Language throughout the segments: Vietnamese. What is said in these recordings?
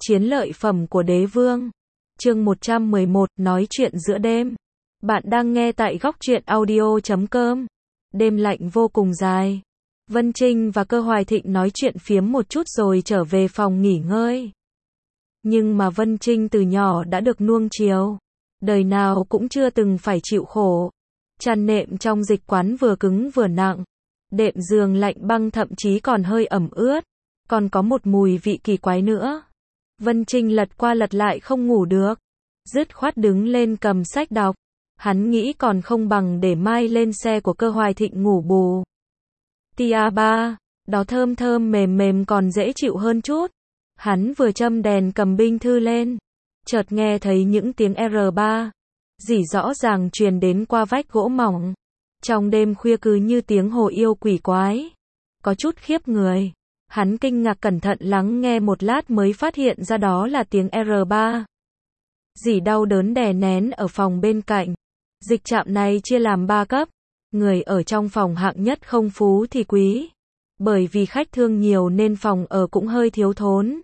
Chiến lợi phẩm của đế vương. Chương 111, nói chuyện giữa đêm. Bạn đang nghe tại góc truyện audio.com. Đêm lạnh vô cùng dài. Vân Trinh và Cơ Hoài Thịnh nói chuyện phiếm một chút rồi trở về phòng nghỉ ngơi. Nhưng mà Vân Trinh từ nhỏ đã được nuông chiều. Đời nào cũng chưa từng phải chịu khổ. Chăn nệm trong dịch quán vừa cứng vừa nặng. Đệm giường lạnh băng thậm chí còn hơi ẩm ướt. Còn có một mùi vị kỳ quái nữa. Vân Trinh lật qua lật lại không ngủ được. Dứt khoát đứng lên cầm sách đọc. Hắn nghĩ còn không bằng để mai lên xe của Cơ Hoài Thịnh ngủ bù. Tia 3, đó thơm thơm mềm mềm còn dễ chịu hơn chút. Hắn vừa châm đèn cầm binh thư lên. Chợt nghe thấy những tiếng R3. Rỉ rõ ràng truyền đến qua vách gỗ mỏng. Trong đêm khuya cứ như tiếng hồ yêu quỷ quái. Có chút khiếp người. Hắn kinh ngạc cẩn thận lắng nghe một lát mới phát hiện ra đó là tiếng R3. Dì đau đớn đè nén ở phòng bên cạnh. Dịch trạm này chia làm 3 cấp. Người ở trong phòng hạng nhất không phú thì quý. Bởi vì khách thương nhiều nên phòng ở cũng hơi thiếu thốn.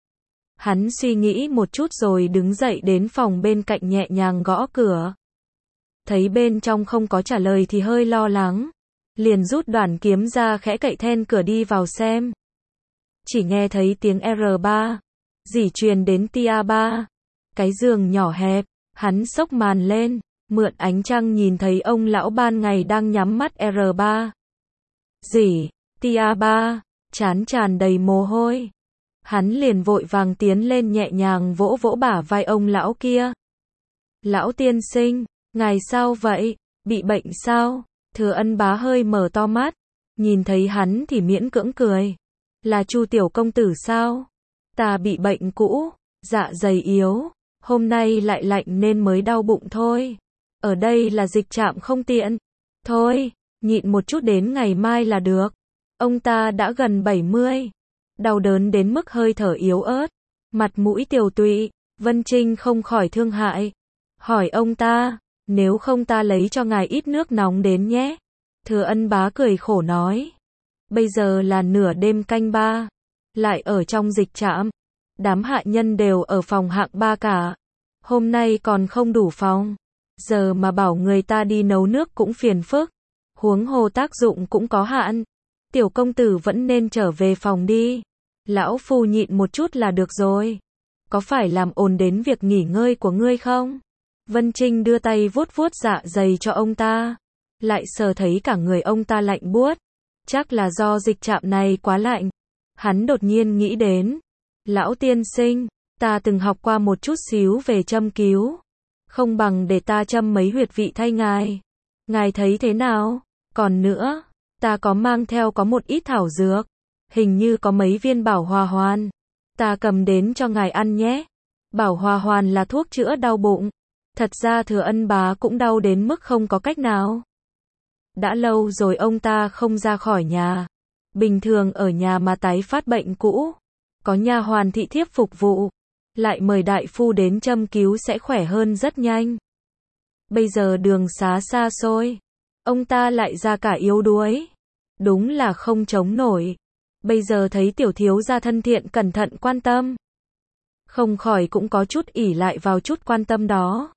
Hắn suy nghĩ một chút rồi đứng dậy đến phòng bên cạnh nhẹ nhàng gõ cửa. Thấy bên trong không có trả lời thì hơi lo lắng. Liền rút đoạn kiếm ra khẽ cậy then cửa đi vào xem. Chỉ nghe thấy tiếng R3. Dỉ truyền đến tia 3. Cái giường nhỏ hẹp. Hắn xốc màn lên. Mượn ánh trăng nhìn thấy ông lão ban ngày đang nhắm mắt R3. Dỉ, tia 3. Trán tràn đầy mồ hôi. Hắn liền vội vàng tiến lên nhẹ nhàng vỗ vỗ bả vai ông lão kia. Lão tiên sinh, ngài sao vậy? Bị bệnh sao? Thừa Ân Bá hơi mở to mắt. Nhìn thấy hắn thì miễn cưỡng cười. Là Chu tiểu công tử sao? Ta bị bệnh cũ, dạ dày yếu, hôm nay lại lạnh nên mới đau bụng thôi. Ở đây là dịch trạm không tiện. Thôi, nhịn một chút đến ngày mai là được. Ông ta đã gần 70. Đau đớn đến mức hơi thở yếu ớt. Mặt mũi tiều tụy. Vân Trinh không khỏi thương hại. Hỏi ông ta, nếu không ta lấy cho ngài ít nước nóng đến nhé. Thừa Ân Bá cười khổ nói. Bây giờ là nửa đêm canh 3. Lại ở trong dịch trạm. Đám hạ nhân đều ở phòng hạng 3 cả. Hôm nay còn không đủ phòng. Giờ mà bảo người ta đi nấu nước cũng phiền phức. Huống hồ tác dụng cũng có hạn. Tiểu công tử vẫn nên trở về phòng đi. Lão phu nhịn một chút là được rồi. Có phải làm ồn đến việc nghỉ ngơi của ngươi không? Vân Trinh đưa tay vuốt vuốt dạ dày cho ông ta. Lại sờ thấy cả người ông ta lạnh buốt. Chắc là do dịch trạm này quá lạnh. Hắn đột nhiên nghĩ đến. Lão tiên sinh, ta từng học qua một chút xíu về châm cứu. Không bằng để ta châm mấy huyệt vị thay ngài. Ngài thấy thế nào? Còn nữa, ta có mang theo có một ít thảo dược. Hình như có mấy viên bảo hòa hoàn. Ta cầm đến cho ngài ăn nhé. Bảo hòa hoàn là thuốc chữa đau bụng. Thật ra Thừa Ân Bá cũng đau đến mức không có cách nào. Đã lâu rồi ông ta không ra khỏi nhà. Bình thường ở nhà mà tái phát bệnh cũ. Có nha hoàn thị thiếp phục vụ. Lại mời đại phu đến châm cứu sẽ khỏe hơn rất nhanh. Bây giờ đường xá xa xôi. Ông ta lại ra cả yếu đuối. Đúng là không chống nổi. Bây giờ thấy tiểu thiếu gia thân thiện cẩn thận quan tâm. Không khỏi cũng có chút ỷ lại vào chút quan tâm đó.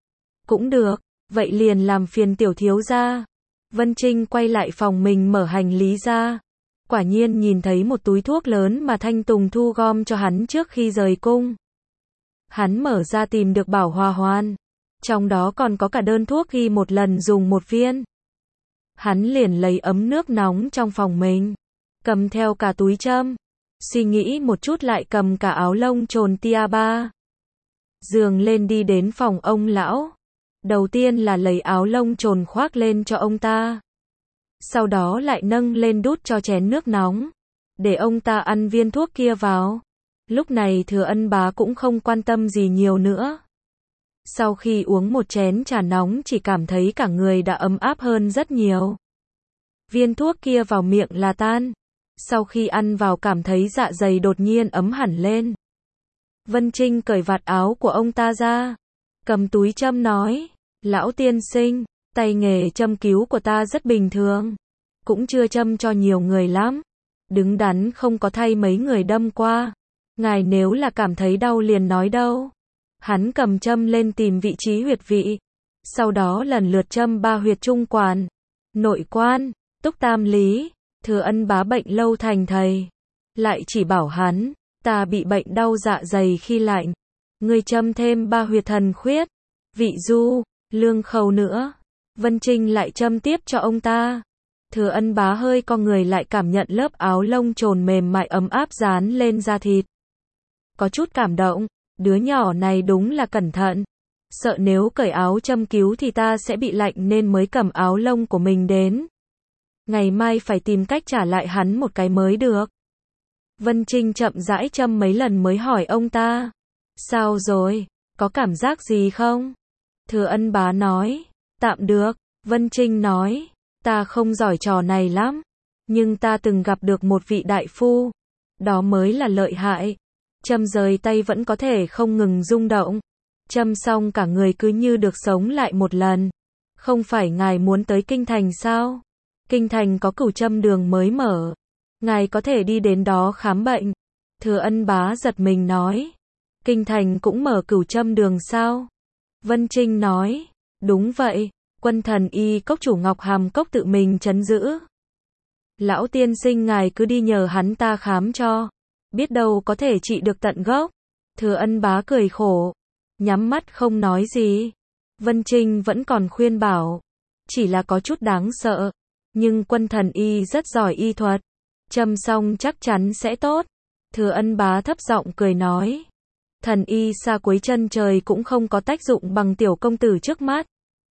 Cũng được, vậy liền làm phiền tiểu thiếu gia. Vân Trinh quay lại phòng mình mở hành lý ra. Quả nhiên nhìn thấy một túi thuốc lớn mà Thanh Tùng thu gom cho hắn trước khi rời cung. Hắn mở ra tìm được bảo hòa hoàn. Trong đó còn có cả đơn thuốc ghi một lần dùng một viên. Hắn liền lấy ấm nước nóng trong phòng mình. Cầm theo cả túi châm. Suy nghĩ một chút lại cầm cả áo lông trồn tia 3. Giường lên đi đến phòng ông lão. Đầu tiên là lấy áo lông trồn khoác lên cho ông ta. Sau đó lại nâng lên đút cho chén nước nóng. Để ông ta ăn viên thuốc kia vào. Lúc này Thừa Ân Bá cũng không quan tâm gì nhiều nữa. Sau khi uống một chén trà nóng chỉ cảm thấy cả người đã ấm áp hơn rất nhiều. Viên thuốc kia vào miệng là tan. Sau khi ăn vào cảm thấy dạ dày đột nhiên ấm hẳn lên. Vân Trinh cởi vạt áo của ông ta ra. Cầm túi châm nói. Lão tiên sinh, tay nghề châm cứu của ta rất bình thường. Cũng chưa châm cho nhiều người lắm. Đứng đắn không có thay mấy người đâm qua. Ngài nếu là cảm thấy đau liền nói đâu. Hắn cầm châm lên tìm vị trí huyệt vị. Sau đó lần lượt châm 3 huyệt trung quản, nội quan, túc tam lý. Thừa Ân Bá bệnh lâu thành thầy. Lại chỉ bảo hắn, ta bị bệnh đau dạ dày khi lạnh. Ngươi châm thêm 3 huyệt thần khuyết, vị du, lương khẩu nữa. Vân Trinh lại châm tiếp cho ông ta. Thừa Ân Bá hơi co người lại cảm nhận lớp áo lông trồn mềm mại ấm áp dán lên da thịt. Có chút cảm động, đứa nhỏ này đúng là cẩn thận. Sợ nếu cởi áo châm cứu thì ta sẽ bị lạnh nên mới cầm áo lông của mình đến. Ngày mai phải tìm cách trả lại hắn một cái mới được. Vân Trinh chậm rãi châm mấy lần mới hỏi ông ta. Sao rồi, có cảm giác gì không? Thừa Ân Bá nói, tạm được. Vân Trinh nói, ta không giỏi trò này lắm. Nhưng ta từng gặp được một vị đại phu. Đó mới là lợi hại. Châm rời tay vẫn có thể không ngừng rung động. Châm xong cả người cứ như được sống lại một lần. Không phải ngài muốn tới Kinh Thành sao? Kinh Thành có Cửu Châm đường mới mở. Ngài có thể đi đến đó khám bệnh. Thừa Ân Bá giật mình nói. Kinh Thành cũng mở Cửu Châm đường sao? Vân Trinh nói. Đúng vậy. Quân thần y cốc chủ Ngọc Hàm Cốc tự mình trấn giữ. Lão tiên sinh ngài cứ đi nhờ hắn ta khám cho. Biết đâu có thể trị được tận gốc. Thừa Ân Bá cười khổ. Nhắm mắt không nói gì. Vân Trinh vẫn còn khuyên bảo. Chỉ là có chút đáng sợ. Nhưng quân thần y rất giỏi y thuật. Châm xong chắc chắn sẽ tốt. Thừa Ân Bá thấp giọng cười nói. Thần y xa cuối chân trời cũng không có tác dụng bằng tiểu công tử trước mắt.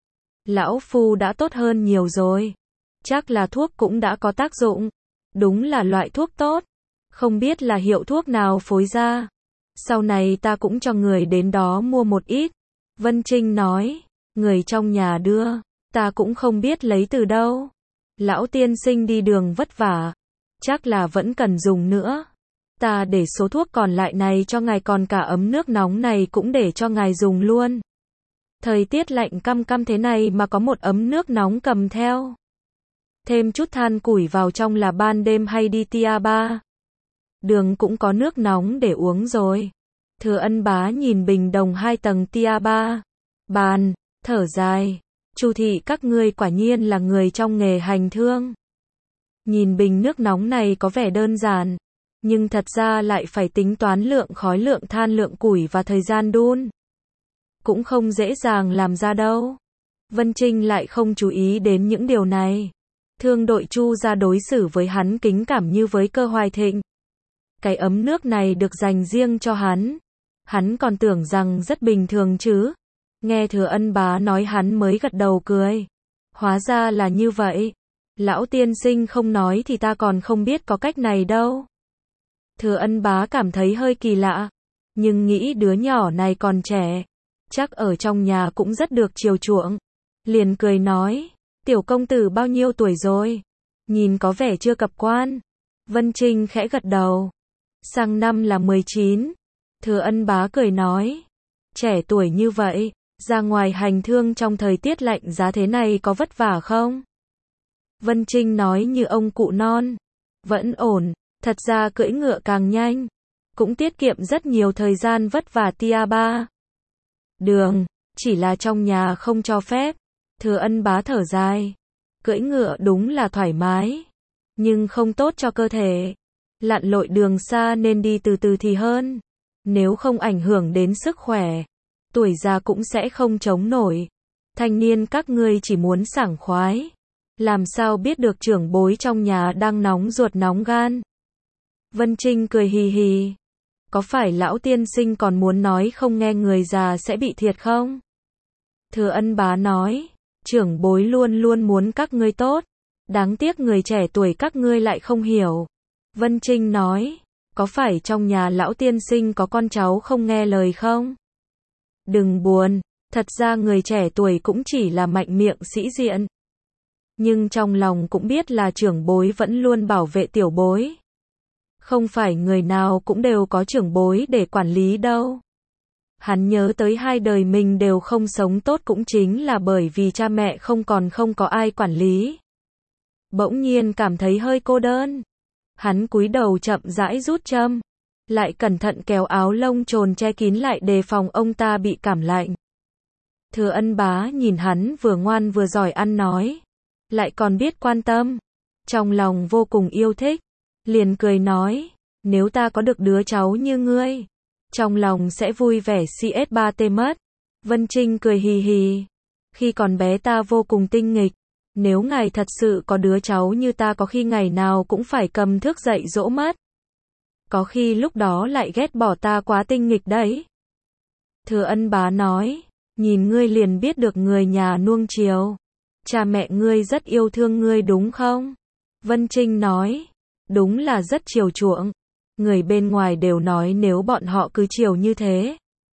Lão phu đã tốt hơn nhiều rồi. Chắc là thuốc cũng đã có tác dụng. Đúng là loại thuốc tốt. Không biết là hiệu thuốc nào phối ra. Sau này ta cũng cho người đến đó mua một ít. Vân Trinh nói. Người trong nhà đưa. Ta cũng không biết lấy từ đâu. Lão tiên sinh đi đường vất vả. Chắc là vẫn cần dùng nữa. Ta để số thuốc còn lại này cho ngài, còn cả ấm nước nóng này cũng để cho ngài dùng luôn. Thời tiết lạnh căm căm thế này mà có một ấm nước nóng cầm theo. Thêm chút than củi vào trong là ban đêm hay đi tia ba. Đường cũng có nước nóng để uống rồi. Thừa Ân Bá nhìn bình đồng 2 tầng tia ba. Bàn, thở dài. Chu thị các ngươi quả nhiên là người trong nghề hành thương. Nhìn bình nước nóng này có vẻ đơn giản. Nhưng thật ra lại phải tính toán lượng khói, lượng than, lượng củi và thời gian đun. Cũng không dễ dàng làm ra đâu. Vân Trinh lại không chú ý đến những điều này. Thương đội Chu ra đối xử với hắn kính cảm như với Cơ Hoài Thịnh. Cái ấm nước này được dành riêng cho hắn. Hắn còn tưởng rằng rất bình thường chứ. Nghe Thừa Ân Bá nói hắn mới gật đầu cười. Hóa ra là như vậy. Lão tiên sinh không nói thì ta còn không biết có cách này đâu. Thừa Ân Bá cảm thấy hơi kỳ lạ. Nhưng nghĩ đứa nhỏ này còn trẻ. Chắc ở trong nhà cũng rất được chiều chuộng. Liền cười nói. Tiểu công tử bao nhiêu tuổi rồi? Nhìn có vẻ chưa cập quan. Vân Trinh khẽ gật đầu. Sang năm là 19. Thừa Ân Bá cười nói. Trẻ tuổi như vậy, ra ngoài hành thương trong thời tiết lạnh giá thế này có vất vả không? Vân Trinh nói như ông cụ non. Vẫn ổn, thật ra cưỡi ngựa càng nhanh. Cũng tiết kiệm rất nhiều thời gian vất vả tia ba. Đường, chỉ là trong nhà không cho phép. Thừa Ân Bá thở dài. Cưỡi ngựa đúng là thoải mái. Nhưng không tốt cho cơ thể. Lặn lội đường xa nên đi từ từ thì hơn. Nếu không ảnh hưởng đến sức khỏe. Tuổi già cũng sẽ không chống nổi. Thanh niên các ngươi chỉ muốn sảng khoái. Làm sao biết được trưởng bối trong nhà đang nóng ruột nóng gan. Vân Trinh cười hì hì. Có phải lão tiên sinh còn muốn nói không nghe người già sẽ bị thiệt không? Thừa Ân Bá nói. Trưởng bối luôn luôn muốn các ngươi tốt. Đáng tiếc người trẻ tuổi các ngươi lại không hiểu. Vân Trinh nói. Có phải trong nhà lão tiên sinh có con cháu không nghe lời không? Đừng buồn. Thật ra người trẻ tuổi cũng chỉ là mạnh miệng sĩ diện. Nhưng trong lòng cũng biết là trưởng bối vẫn luôn bảo vệ tiểu bối. Không phải người nào cũng đều có trưởng bối để quản lý đâu. Hắn nhớ tới 2 đời mình đều không sống tốt cũng chính là bởi vì cha mẹ không có ai quản lý. Bỗng nhiên cảm thấy hơi cô đơn. Hắn cúi đầu chậm rãi rút châm. lại cẩn thận kéo áo lông trồn che kín lại đề phòng ông ta bị cảm lạnh. Thừa Ân Bá nhìn hắn vừa ngoan vừa giỏi ăn nói, lại còn biết quan tâm, trong lòng vô cùng yêu thích, liền cười nói, nếu ta có được đứa cháu như ngươi, trong lòng sẽ vui vẻ CS3T mất. Vân Trinh cười hì hì, khi còn bé ta vô cùng tinh nghịch, nếu ngài thật sự có đứa cháu như ta có khi ngày nào cũng phải cầm thước dạy dỗ mất. Có khi lúc đó lại ghét bỏ ta quá tinh nghịch đấy. Thừa Ân Bá nói, nhìn ngươi liền biết được người nhà nuông chiều. Cha mẹ ngươi rất yêu thương ngươi đúng không? Vân Trinh nói, đúng là rất chiều chuộng. Người bên ngoài đều nói nếu bọn họ cứ chiều như thế,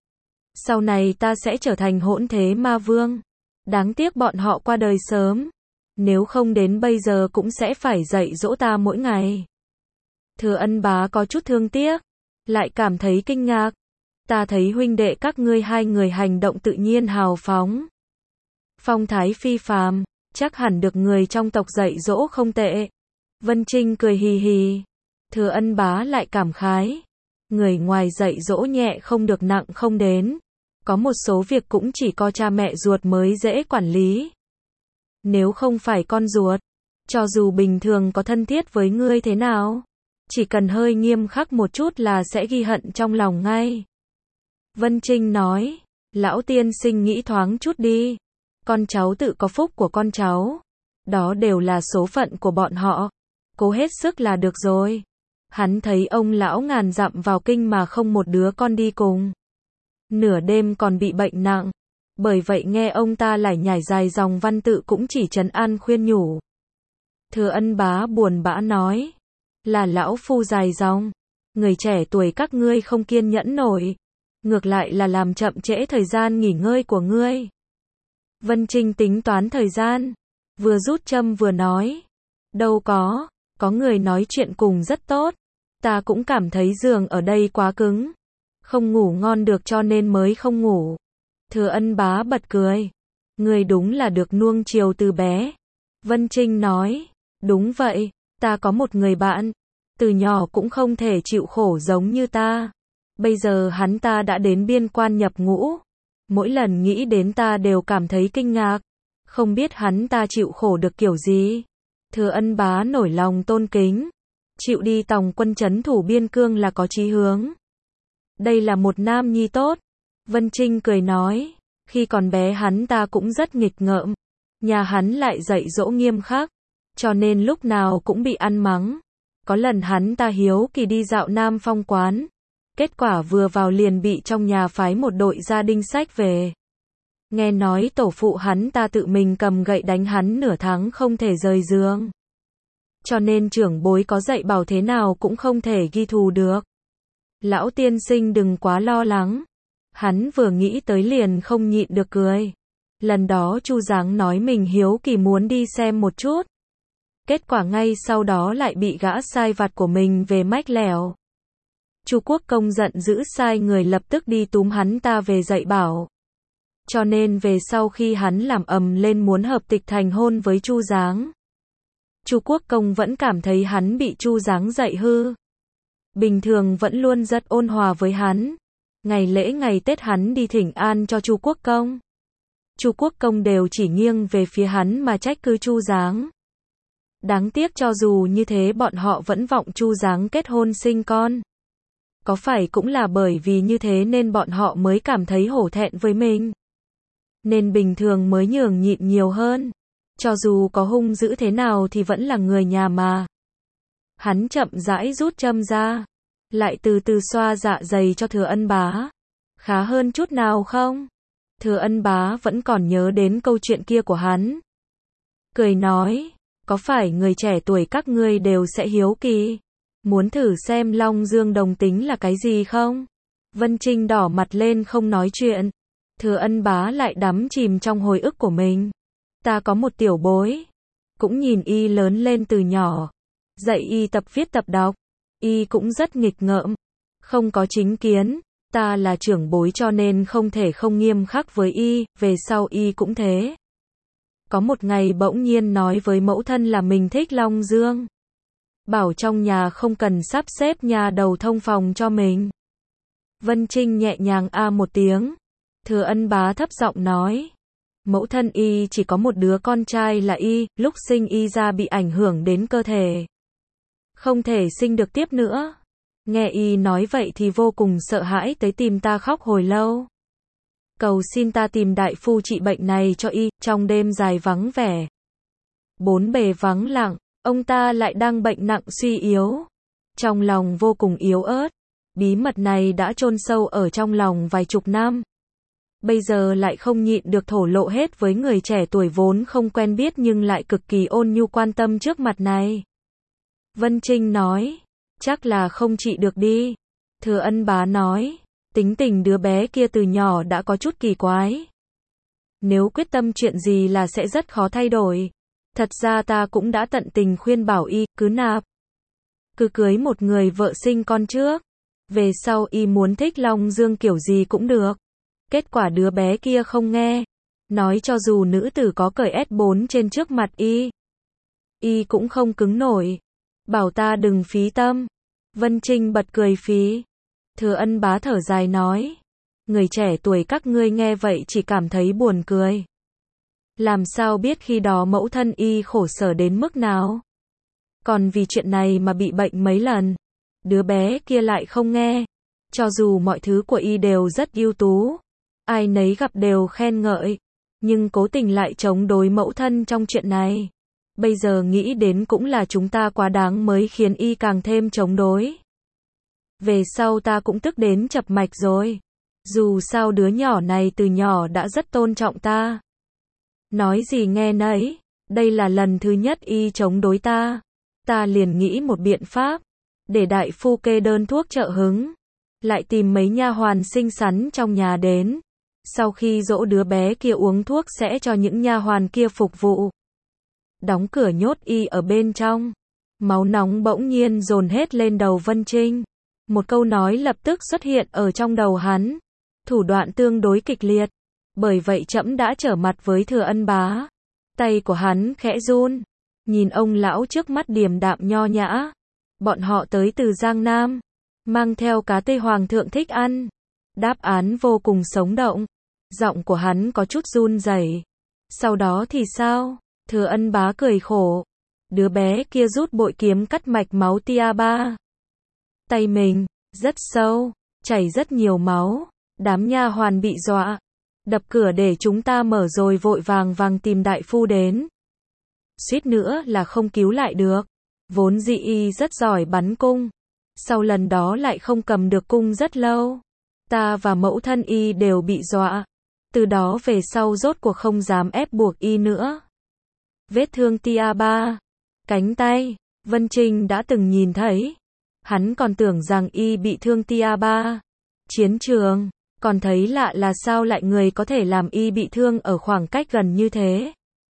sau này ta sẽ trở thành hỗn thế ma vương. Đáng tiếc bọn họ qua đời sớm, nếu không đến bây giờ cũng sẽ phải dạy dỗ ta mỗi ngày. Thừa Ân Bá có chút thương tiếc, lại cảm thấy kinh ngạc. Ta thấy huynh đệ các ngươi hai người hành động tự nhiên hào phóng, phong thái phi phàm, chắc hẳn được người trong tộc dạy dỗ không tệ. Vân Trinh cười hì hì. Thừa Ân Bá lại cảm khái, người ngoài dạy dỗ nhẹ không được nặng không đến, có một số việc cũng chỉ có cha mẹ ruột mới dễ quản lý. Nếu không phải con ruột, cho dù bình thường có thân thiết với ngươi thế nào, chỉ cần hơi nghiêm khắc một chút là sẽ ghi hận trong lòng ngay. Vân Trinh nói, lão tiên sinh nghĩ thoáng chút đi, con cháu tự có phúc của con cháu, đó đều là số phận của bọn họ, cố hết sức là được rồi. Hắn thấy ông lão ngàn dặm vào kinh mà không một đứa con đi cùng, nửa đêm còn bị bệnh nặng, bởi vậy nghe ông ta lải nhải dài dòng văn tự cũng chỉ trấn an khuyên nhủ. Thừa Ân Bá buồn bã nói, là lão phu dài dòng, người trẻ tuổi các ngươi không kiên nhẫn nổi, ngược lại là làm chậm trễ thời gian nghỉ ngơi của ngươi. Vân Trinh tính toán thời gian, vừa rút châm vừa nói, đâu có người nói chuyện cùng rất tốt, ta cũng cảm thấy giường ở đây quá cứng, không ngủ ngon được cho nên mới không ngủ. Thừa Ân Bá bật cười, ngươi đúng là được nuông chiều từ bé. Vân Trinh nói, đúng vậy, ta có một người bạn, từ nhỏ cũng không thể chịu khổ giống như ta. Bây giờ hắn ta đã đến biên quan nhập ngũ, mỗi lần nghĩ đến ta đều cảm thấy kinh ngạc, không biết hắn ta chịu khổ được kiểu gì. Thừa Ân Bá nổi lòng tôn kính, chịu đi tòng quân trấn thủ biên cương là có chí hướng. Đây là một nam nhi tốt. Vân Trinh cười nói, khi còn bé hắn ta cũng rất nghịch ngợm, nhà hắn lại dạy dỗ nghiêm khắc, cho nên lúc nào cũng bị ăn mắng. Có lần hắn ta hiếu kỳ đi dạo Nam Phong quán, kết quả vừa vào liền bị trong nhà phái một đội gia đình sách về. Nghe nói tổ phụ hắn ta tự mình cầm gậy đánh hắn nửa tháng không thể rời giường. Cho nên trưởng bối có dạy bảo thế nào cũng không thể ghi thù được. Lão tiên sinh đừng quá lo lắng. Hắn vừa nghĩ tới liền không nhịn được cười. Lần đó Chu Giáng nói mình hiếu kỳ muốn đi xem một chút. Kết quả ngay sau đó lại bị gã sai vặt của mình về mách lẻo. Chu Quốc Công giận dữ sai người lập tức đi túm hắn ta về dạy bảo. Cho nên về sau khi hắn làm ầm lên muốn hợp tịch thành hôn với Chu Giáng, Chu Quốc Công vẫn cảm thấy hắn bị Chu Giáng dạy hư. Bình thường vẫn luôn rất ôn hòa với hắn. Ngày lễ ngày Tết hắn đi thỉnh an cho Chu Quốc Công. Chu Quốc Công đều chỉ nghiêng về phía hắn mà trách cứ Chu Giáng. Đáng tiếc cho dù như thế bọn họ vẫn vọng Chu Giáng kết hôn sinh con. Có phải cũng là bởi vì như thế nên bọn họ mới cảm thấy hổ thẹn với mình, nên bình thường mới nhường nhịn nhiều hơn. Cho dù có hung dữ thế nào thì vẫn là người nhà mà. Hắn chậm rãi rút châm ra, lại từ từ xoa dạ dày cho Thừa Ân Bá. Khá hơn chút nào không? Thừa Ân Bá vẫn còn nhớ đến câu chuyện kia của hắn. Cười nói, có phải người trẻ tuổi các ngươi đều sẽ hiếu kỳ, muốn thử xem Long Dương đồng tính là cái gì không? Vân Trinh đỏ mặt lên không nói chuyện. Thừa Ân Bá lại đắm chìm trong hồi ức của mình. Ta có một tiểu bối, cũng nhìn y lớn lên từ nhỏ, dạy y tập viết tập đọc, y cũng rất nghịch ngợm, không có chính kiến, ta là trưởng bối cho nên không thể không nghiêm khắc với y, về sau y cũng thế. Có một ngày bỗng nhiên nói với mẫu thân là mình thích Long Dương. bảo trong nhà không cần sắp xếp nhà đầu thông phòng cho mình. Vân Trinh nhẹ nhàng một tiếng. Thừa Ân Bá thấp giọng nói. Mẫu thân y chỉ có một đứa con trai là y, lúc sinh y ra bị ảnh hưởng đến cơ thể. Không thể sinh được tiếp nữa. Nghe y nói vậy thì vô cùng sợ hãi tới tìm ta khóc hồi lâu. Cầu xin ta tìm đại phu trị bệnh này cho y, trong đêm dài vắng vẻ. Bốn bề vắng lặng, ông ta lại đang bệnh nặng suy yếu. Trong lòng vô cùng yếu ớt. Bí mật này đã chôn sâu ở trong lòng vài chục năm. Bây giờ lại không nhịn được thổ lộ hết với người trẻ tuổi vốn không quen biết nhưng lại cực kỳ ôn nhu quan tâm trước mặt này. Vân Trinh nói, chắc là không trị được đi. Thừa Ân Bá nói, tính tình đứa bé kia từ nhỏ đã có chút kỳ quái. Nếu quyết tâm chuyện gì là sẽ rất khó thay đổi. Thật ra ta cũng đã tận tình khuyên bảo y, cứ nạp. Cứ cưới một người vợ sinh con trước. Về sau y muốn thích Long Dương kiểu gì cũng được. Kết quả đứa bé kia không nghe. Nói cho dù nữ tử có cởi S4 trên trước mặt y cũng không cứng nổi. Bảo ta đừng phí tâm. Vân Trinh bật cười phí. Thừa Ân Bá thở dài nói. Người trẻ tuổi các ngươi nghe vậy chỉ cảm thấy buồn cười. Làm sao biết khi đó mẫu thân y khổ sở đến mức nào. Còn vì chuyện này mà bị bệnh mấy lần. Đứa bé kia lại không nghe. Cho dù mọi thứ của y đều rất ưu tú. Ai nấy gặp đều khen ngợi. Nhưng cố tình lại chống đối mẫu thân trong chuyện này. Bây giờ nghĩ đến cũng là chúng ta quá đáng mới khiến y càng thêm chống đối. Về sau ta cũng tức đến chập mạch rồi. Dù sao đứa nhỏ này từ nhỏ đã rất tôn trọng ta. Nói gì nghe nấy. Đây là lần thứ nhất y chống đối ta. Ta liền nghĩ một biện pháp. Để đại phu kê đơn thuốc trợ hứng. Lại tìm mấy nha hoàn xinh xắn trong nhà đến. Sau khi dỗ đứa bé kia uống thuốc sẽ cho những nha hoàn kia phục vụ. Đóng cửa nhốt y ở bên trong. Máu nóng bỗng nhiên dồn hết lên đầu Vân Trinh. Một câu nói lập tức xuất hiện ở trong đầu hắn. Thủ đoạn tương đối kịch liệt. Bởi vậy trẫm đã trở mặt với Thừa Ân Bá. Tay của hắn khẽ run. Nhìn ông lão trước mắt điềm đạm nho nhã. Bọn họ tới từ Giang Nam. Mang theo cá tây hoàng thượng thích ăn. Đáp án vô cùng sống động. Giọng của hắn có chút run rẩy. Sau đó thì sao? Thừa Ân Bá cười khổ. Đứa bé kia rút bội kiếm cắt mạch máu tia ba. Tay mình, rất sâu, chảy rất nhiều máu. Đám nha hoàn bị dọa. Đập cửa để chúng ta mở rồi vội vàng tìm đại phu đến. Suýt nữa là không cứu lại được. Vốn dĩ y rất giỏi bắn cung. Sau lần đó lại không cầm được cung rất lâu. Ta và mẫu thân y đều bị dọa. Từ đó về sau rốt cuộc không dám ép buộc y nữa. Vết thương tia ba, cánh tay, Vân Trinh đã từng nhìn thấy. Hắn còn tưởng rằng y bị thương tia ba. Chiến trường, còn thấy lạ là sao lại người có thể làm y bị thương ở khoảng cách gần như thế.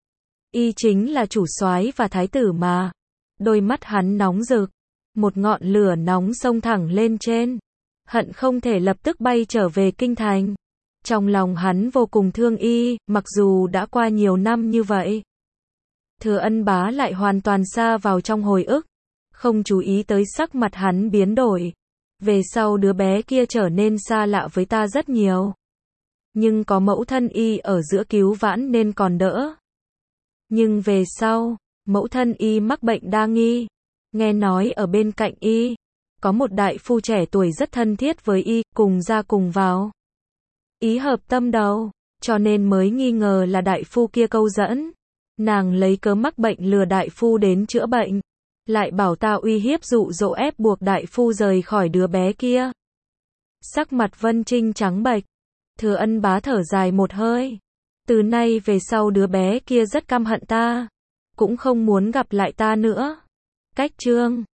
Y chính là chủ soái và thái tử mà. Đôi mắt hắn nóng rực. Một ngọn lửa nóng xông thẳng lên trên. Hận không thể lập tức bay trở về kinh thành. Trong lòng hắn vô cùng thương y, mặc dù đã qua nhiều năm như vậy. Thừa Ân Bá lại hoàn toàn sa vào trong hồi ức. Không chú ý tới sắc mặt hắn biến đổi. Về sau đứa bé kia trở nên xa lạ với ta rất nhiều. Nhưng có mẫu thân y ở giữa cứu vãn nên còn đỡ. Nhưng về sau, mẫu thân y mắc bệnh đa nghi. Nghe nói ở bên cạnh y, có một đại phu trẻ tuổi rất thân thiết với y, cùng ra cùng vào. Ý hợp tâm đầu, cho nên mới nghi ngờ là đại phu kia câu dẫn. Nàng lấy cớ mắc bệnh lừa đại phu đến chữa bệnh. Lại bảo ta uy hiếp dụ dỗ ép buộc đại phu rời khỏi đứa bé kia. Sắc mặt Vân Trinh trắng bệch. Thừa Ân Bá thở dài một hơi. Từ nay về sau đứa bé kia rất căm hận ta. Cũng không muốn gặp lại ta nữa. Cách chương